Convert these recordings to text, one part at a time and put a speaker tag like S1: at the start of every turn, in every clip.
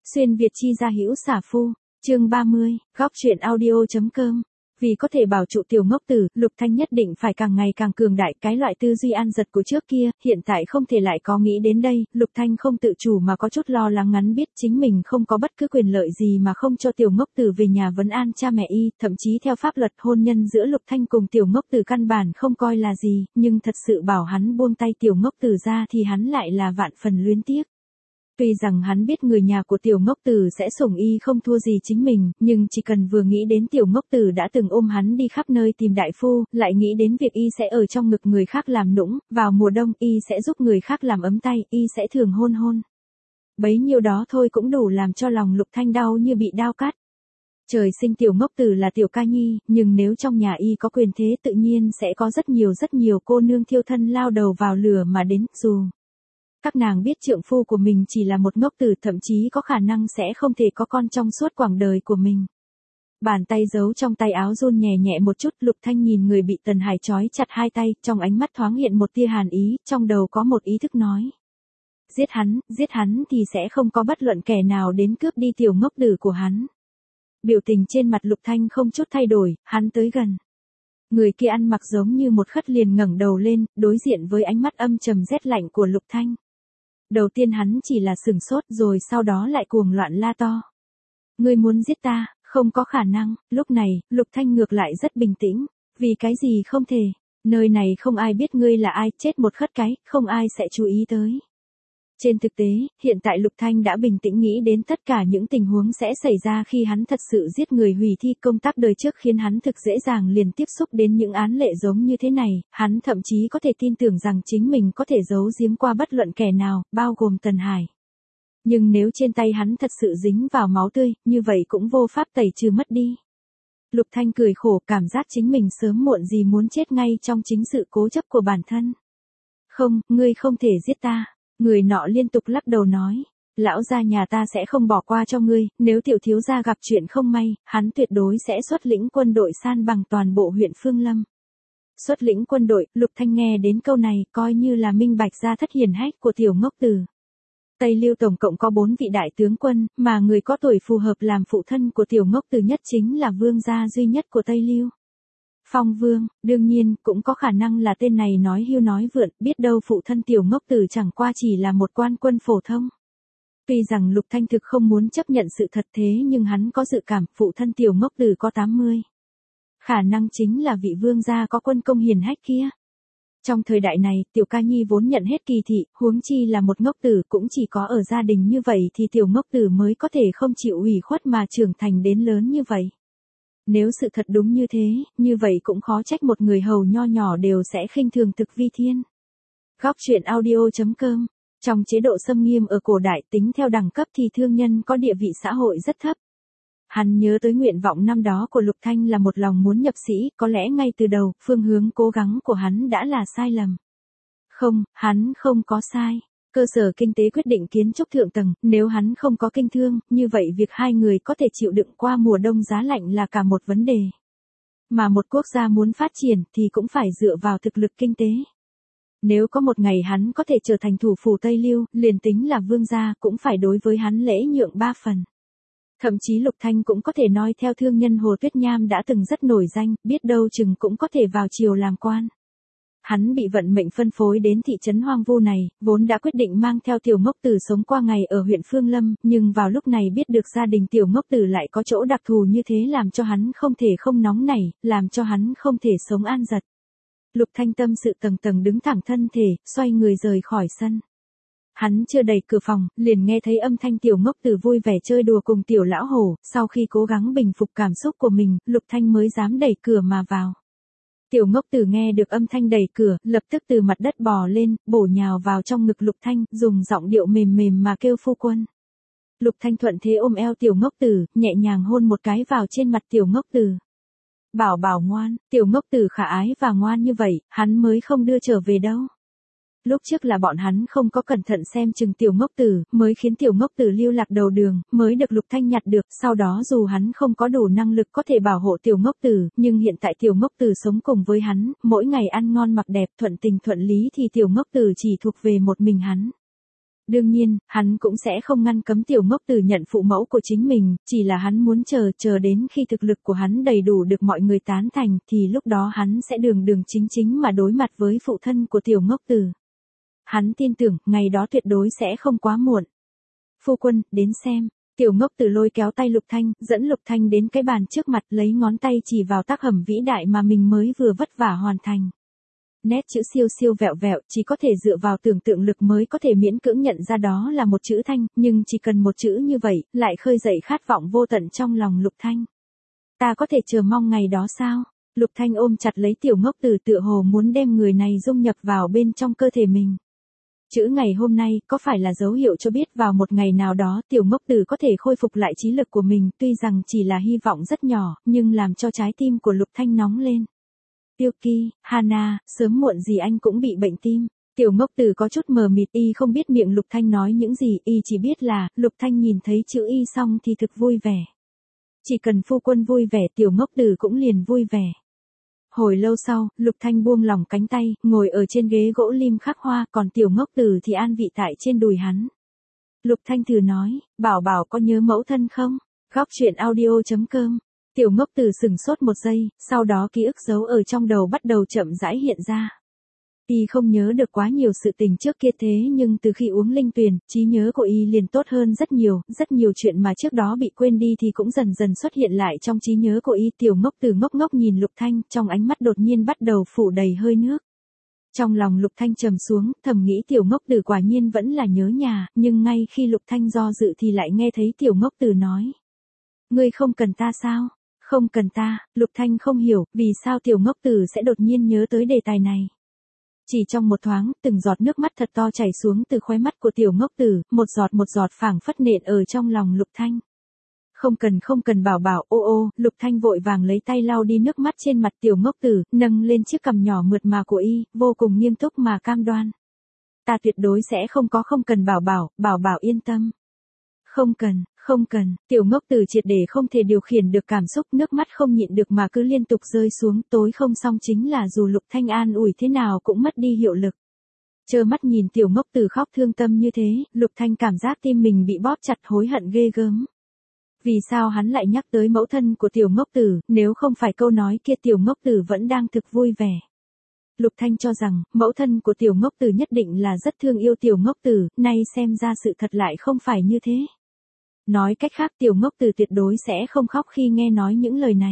S1: Xuyên Việt chi gia hữu xả phu, chương 30, góc truyện audio.com. Vì có thể bảo trụ tiểu ngốc tử, Lục Thanh nhất định phải càng ngày càng cường đại, cái loại tư duy an giật của trước kia, hiện tại không thể lại có nghĩ đến đây, Lục Thanh không tự chủ mà có chút lo lắng ngắn biết chính mình không có bất cứ quyền lợi gì mà không cho tiểu ngốc tử về nhà vấn an cha mẹ y, thậm chí theo pháp luật hôn nhân giữa Lục Thanh cùng tiểu ngốc tử căn bản không coi là gì, nhưng thật sự bảo hắn buông tay tiểu ngốc tử ra thì hắn lại là vạn phần luyến tiếc. Tuy rằng hắn biết người nhà của tiểu ngốc tử sẽ sủng y không thua gì chính mình, nhưng chỉ cần vừa nghĩ đến tiểu ngốc tử đã từng ôm hắn đi khắp nơi tìm đại phu, lại nghĩ đến việc y sẽ ở trong ngực người khác làm nũng, vào mùa đông y sẽ giúp người khác làm ấm tay, y sẽ thường hôn hôn. Bấy nhiêu đó thôi cũng đủ làm cho lòng Lục Thanh đau như bị đao cắt. Trời sinh tiểu ngốc tử là tiểu ca nhi, nhưng nếu trong nhà y có quyền thế tự nhiên sẽ có rất nhiều cô nương thiêu thân lao đầu vào lửa mà đến, dù các nàng biết trượng phu của mình chỉ là một ngốc tử, thậm chí có khả năng sẽ không thể có con trong suốt quãng đời của mình. Bàn tay giấu trong tay áo run nhẹ nhẹ một chút, Lục Thanh nhìn người bị Tần Hải trói chặt hai tay, trong ánh mắt thoáng hiện một tia hàn ý, trong đầu có một ý thức nói. Giết hắn thì sẽ không có bất luận kẻ nào đến cướp đi tiểu ngốc tử của hắn. Biểu tình trên mặt Lục Thanh không chút thay đổi, hắn tới gần. Người kia ăn mặc giống như một khất liền ngẩng đầu lên, đối diện với ánh mắt âm trầm rét lạnh của Lục Thanh. Đầu tiên hắn chỉ là sửng sốt rồi sau đó lại cuồng loạn la to. Ngươi muốn giết ta, không có khả năng, lúc này, Lục Thanh ngược lại rất bình tĩnh, vì cái gì không thể, nơi này không ai biết ngươi là ai, chết một khất cái, không ai sẽ chú ý tới. Trên thực tế, hiện tại Lục Thanh đã bình tĩnh nghĩ đến tất cả những tình huống sẽ xảy ra khi hắn thật sự giết người hủy thi công tác đời trước khiến hắn thực dễ dàng liền tiếp xúc đến những án lệ giống như thế này, hắn thậm chí có thể tin tưởng rằng chính mình có thể giấu giếm qua bất luận kẻ nào, bao gồm Tần Hải. Nhưng nếu trên tay hắn thật sự dính vào máu tươi, như vậy cũng vô pháp tẩy trừ mất đi. Lục Thanh cười khổ, cảm giác chính mình sớm muộn gì muốn chết ngay trong chính sự cố chấp của bản thân. Không, ngươi không thể giết ta. Người nọ liên tục lắc đầu nói, lão gia nhà ta sẽ không bỏ qua cho ngươi, nếu tiểu thiếu gia gặp chuyện không may, hắn tuyệt đối sẽ xuất lĩnh quân đội san bằng toàn bộ huyện Phương Lâm. Xuất lĩnh quân đội, Lục Thanh nghe đến câu này, coi như là minh bạch ra thất hiển hách của tiểu ngốc tử. Tây Liêu tổng cộng có 4 vị đại tướng quân, mà người có tuổi phù hợp làm phụ thân của tiểu ngốc tử nhất chính là vương gia duy nhất của Tây Liêu. Phong Vương, đương nhiên, cũng có khả năng là tên này nói hưu nói vượn, biết đâu phụ thân tiểu ngốc tử chẳng qua chỉ là một quan quân phổ thông. Tuy rằng Lục Thanh thực không muốn chấp nhận sự thật thế nhưng hắn có dự cảm phụ thân tiểu ngốc tử có 80. Khả năng chính là vị vương gia có quân công hiển hách kia. Trong thời đại này, tiểu ca nhi vốn nhận hết kỳ thị, huống chi là một ngốc tử, cũng chỉ có ở gia đình như vậy thì tiểu ngốc tử mới có thể không chịu ủy khuất mà trưởng thành đến lớn như vậy. Nếu sự thật đúng như thế, như vậy cũng khó trách một người hầu nho nhỏ đều sẽ khinh thường Thực Vi Thiên. Góc truyện audio.com. Trong chế độ xâm nghiêm ở cổ đại tính theo đẳng cấp thì thương nhân có địa vị xã hội rất thấp. Hắn nhớ tới nguyện vọng năm đó của Lục Thanh là một lòng muốn nhập sĩ, có lẽ ngay từ đầu, phương hướng cố gắng của hắn đã là sai lầm. Không, hắn không có sai. Cơ sở kinh tế quyết định kiến trúc thượng tầng, nếu hắn không có kinh thương, như vậy việc hai người có thể chịu đựng qua mùa đông giá lạnh là cả một vấn đề. Mà một quốc gia muốn phát triển thì cũng phải dựa vào thực lực kinh tế. Nếu có một ngày hắn có thể trở thành thủ phủ Tây Liêu, liền tính là vương gia cũng phải đối với hắn lễ nhượng 3 phần. Thậm chí Lục Thanh cũng có thể nói theo thương nhân Hồ Tuyết Nham đã từng rất nổi danh, biết đâu chừng cũng có thể vào triều làm quan. Hắn bị vận mệnh phân phối đến thị trấn hoang vu này, vốn đã quyết định mang theo tiểu ngốc tử sống qua ngày ở huyện Phương Lâm, nhưng vào lúc này biết được gia đình tiểu ngốc tử lại có chỗ đặc thù như thế làm cho hắn không thể không nóng nảy, làm cho hắn không thể sống an giật. Lục Thanh tâm sự tầng tầng đứng thẳng thân thể, xoay người rời khỏi sân. Hắn chưa đẩy cửa phòng, liền nghe thấy âm thanh tiểu ngốc tử vui vẻ chơi đùa cùng tiểu lão hổ, sau khi cố gắng bình phục cảm xúc của mình, Lục Thanh mới dám đẩy cửa mà vào. Tiểu ngốc tử nghe được âm thanh đẩy cửa, lập tức từ mặt đất bò lên, bổ nhào vào trong ngực Lục Thanh, dùng giọng điệu mềm mềm mà kêu phu quân. Lục Thanh thuận thế ôm eo tiểu ngốc tử, nhẹ nhàng hôn một cái vào trên mặt tiểu ngốc tử. Bảo bảo ngoan, tiểu ngốc tử khả ái và ngoan như vậy, hắn mới không đưa trở về đâu. Lúc trước là bọn hắn không có cẩn thận xem chừng tiểu ngốc tử, mới khiến tiểu ngốc tử lưu lạc đầu đường, mới được Lục Thanh nhặt được, sau đó dù hắn không có đủ năng lực có thể bảo hộ tiểu ngốc tử, nhưng hiện tại tiểu ngốc tử sống cùng với hắn, mỗi ngày ăn ngon mặc đẹp thuận tình thuận lý thì tiểu ngốc tử chỉ thuộc về một mình hắn. Đương nhiên, hắn cũng sẽ không ngăn cấm tiểu ngốc tử nhận phụ mẫu của chính mình, chỉ là hắn muốn chờ đến khi thực lực của hắn đầy đủ được mọi người tán thành thì lúc đó hắn sẽ đường đường chính chính mà đối mặt với phụ thân của tiểu ngốc tử. Hắn tin tưởng, ngày đó tuyệt đối sẽ không quá muộn. Phu quân, đến xem. Tiểu ngốc tử lôi kéo tay Lục Thanh, dẫn Lục Thanh đến cái bàn trước mặt lấy ngón tay chỉ vào tác phẩm vĩ đại mà mình mới vừa vất vả hoàn thành. Nét chữ siêu siêu vẹo vẹo, chỉ có thể dựa vào tưởng tượng lực mới có thể miễn cưỡng nhận ra đó là một chữ Thanh, nhưng chỉ cần một chữ như vậy, lại khơi dậy khát vọng vô tận trong lòng Lục Thanh. Ta có thể chờ mong ngày đó sao? Lục Thanh ôm chặt lấy tiểu ngốc tử tựa hồ muốn đem người này dung nhập vào bên trong cơ thể mình. Chữ ngày hôm nay có phải là dấu hiệu cho biết vào một ngày nào đó tiểu ngốc tử có thể khôi phục lại trí lực của mình, tuy rằng chỉ là hy vọng rất nhỏ, nhưng làm cho trái tim của Lục Thanh nóng lên. Yuki, Hana, sớm muộn gì anh cũng bị bệnh tim. Tiểu ngốc tử có chút mờ mịt, y không biết miệng Lục Thanh nói những gì, y chỉ biết là, Lục Thanh nhìn thấy chữ y xong thì thực vui vẻ. Chỉ cần phu quân vui vẻ tiểu ngốc tử cũng liền vui vẻ. Hồi lâu sau, Lục Thanh buông lỏng cánh tay, ngồi ở trên ghế gỗ lim khắc hoa, còn tiểu ngốc tử thì an vị tại trên đùi hắn. Lục Thanh thử nói, bảo bảo có nhớ mẫu thân không? Góc truyện audio.com. Tiểu ngốc tử sửng sốt một giây, sau đó ký ức giấu ở trong đầu bắt đầu chậm rãi hiện ra. Y không nhớ được quá nhiều sự tình trước kia thế nhưng từ khi uống linh tuyền, trí nhớ của y liền tốt hơn rất nhiều chuyện mà trước đó bị quên đi thì cũng dần dần xuất hiện lại trong trí nhớ của y. Tiểu ngốc tử ngốc ngốc nhìn Lục Thanh, trong ánh mắt đột nhiên bắt đầu phủ đầy hơi nước. Trong lòng Lục Thanh trầm xuống, thầm nghĩ tiểu ngốc tử quả nhiên vẫn là nhớ nhà, nhưng ngay khi Lục Thanh do dự thì lại nghe thấy tiểu ngốc tử nói. Ngươi không cần ta sao? Không cần ta, Lục Thanh không hiểu, vì sao tiểu ngốc tử sẽ đột nhiên nhớ tới đề tài này. Chỉ trong một thoáng, từng giọt nước mắt thật to chảy xuống từ khóe mắt của tiểu ngốc tử, một giọt phảng phất nện ở trong lòng Lục Thanh. Không cần bảo bảo, ô, Lục Thanh vội vàng lấy tay lau đi nước mắt trên mặt tiểu ngốc tử, nâng lên chiếc cằm nhỏ mượt mà của y, vô cùng nghiêm túc mà cam đoan. Ta tuyệt đối sẽ không cần bảo bảo yên tâm. Không cần, tiểu ngốc tử triệt để không thể điều khiển được cảm xúc, nước mắt không nhịn được mà cứ liên tục rơi xuống, tối không xong chính là dù Lục Thanh an ủi thế nào cũng mất đi hiệu lực. Trơ mắt nhìn tiểu ngốc tử khóc thương tâm như thế, Lục Thanh cảm giác tim mình bị bóp chặt, hối hận ghê gớm. Vì sao hắn lại nhắc tới mẫu thân của tiểu ngốc tử, nếu không phải câu nói kia tiểu ngốc tử vẫn đang thực vui vẻ. Lục Thanh cho rằng, mẫu thân của tiểu ngốc tử nhất định là rất thương yêu tiểu ngốc tử, nay xem ra sự thật lại không phải như thế. Nói cách khác tiểu ngốc tử tuyệt đối sẽ không khóc khi nghe nói những lời này.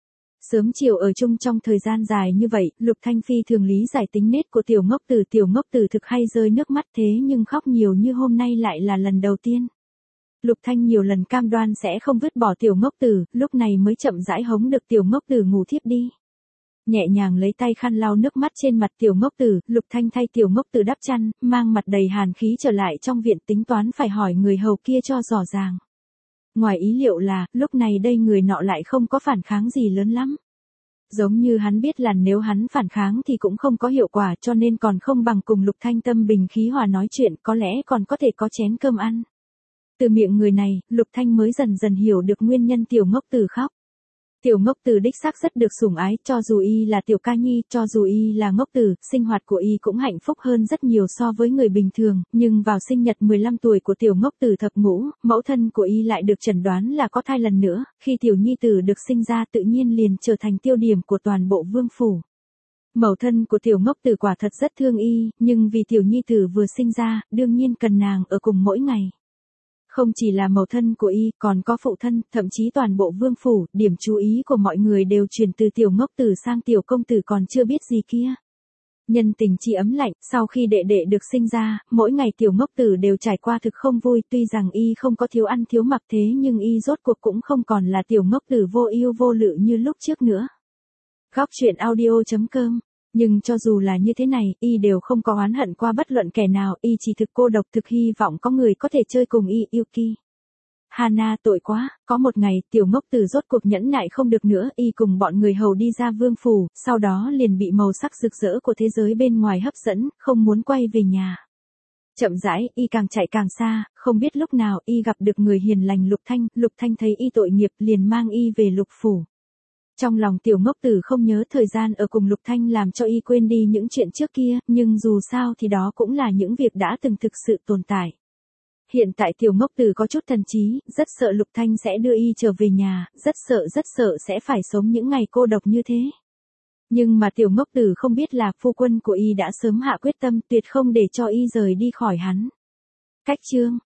S1: Sớm chiều ở chung trong thời gian dài như vậy, Lục Thanh phi thường lý giải tính nết của tiểu ngốc tử thực hay rơi nước mắt thế nhưng khóc nhiều như hôm nay lại là lần đầu tiên. Lục Thanh nhiều lần cam đoan sẽ không vứt bỏ tiểu ngốc tử, lúc này mới chậm rãi hống được tiểu ngốc tử ngủ thiếp đi. Nhẹ nhàng lấy tay khăn lau nước mắt trên mặt tiểu ngốc tử, Lục Thanh thay tiểu ngốc tử đắp chăn, mang mặt đầy hàn khí trở lại trong viện tính toán phải hỏi người hầu kia cho rõ ràng. Ngoài ý liệu là, lúc này đây người nọ lại không có phản kháng gì lớn lắm. Giống như hắn biết là nếu hắn phản kháng thì cũng không có hiệu quả cho nên còn không bằng cùng Lục Thanh tâm bình khí hòa nói chuyện, có lẽ còn có thể có chén cơm ăn. Từ miệng người này, Lục Thanh mới dần dần hiểu được nguyên nhân tiểu ngốc tử khóc. Tiểu ngốc tử đích xác rất được sủng ái, cho dù y là tiểu ca nhi, cho dù y là ngốc tử, sinh hoạt của y cũng hạnh phúc hơn rất nhiều so với người bình thường, nhưng vào sinh nhật 15 tuổi của tiểu ngốc tử thập ngũ, mẫu thân của y lại được chẩn đoán là có thai lần nữa, khi tiểu nhi tử được sinh ra tự nhiên liền trở thành tiêu điểm của toàn bộ vương phủ. Mẫu thân của tiểu ngốc tử quả thật rất thương y, nhưng vì tiểu nhi tử vừa sinh ra, đương nhiên cần nàng ở cùng mỗi ngày. Không chỉ là mẫu thân của y, còn có phụ thân, thậm chí toàn bộ vương phủ, điểm chú ý của mọi người đều chuyển từ tiểu ngốc tử sang tiểu công tử còn chưa biết gì kia. Nhân tình chi ấm lạnh, sau khi đệ đệ được sinh ra, mỗi ngày tiểu ngốc tử đều trải qua thực không vui, tuy rằng y không có thiếu ăn thiếu mặc thế nhưng y rốt cuộc cũng không còn là tiểu ngốc tử vô ưu vô lự như lúc trước nữa. Góc truyện audio.com. Nhưng cho dù là như thế này, y đều không có oán hận qua bất luận kẻ nào, y chỉ thực cô độc thực hy vọng có người có thể chơi cùng y. Yuki. Hana tội quá, có một ngày, tiểu ngốc tử rốt cuộc nhẫn nại không được nữa, y cùng bọn người hầu đi ra vương phủ, sau đó liền bị màu sắc rực rỡ của thế giới bên ngoài hấp dẫn, không muốn quay về nhà. Chậm rãi, y càng chạy càng xa, không biết lúc nào y gặp được người hiền lành Lục Thanh thấy y tội nghiệp liền mang y về Lục phủ. Trong lòng tiểu ngốc tử không nhớ thời gian ở cùng Lục Thanh làm cho y quên đi những chuyện trước kia, nhưng dù sao thì đó cũng là những việc đã từng thực sự tồn tại. Hiện tại tiểu ngốc tử có chút thần trí, rất sợ Lục Thanh sẽ đưa y trở về nhà, rất sợ sẽ phải sống những ngày cô độc như thế. Nhưng mà tiểu ngốc tử không biết là phu quân của y đã sớm hạ quyết tâm tuyệt không để cho y rời đi khỏi hắn. Cách chương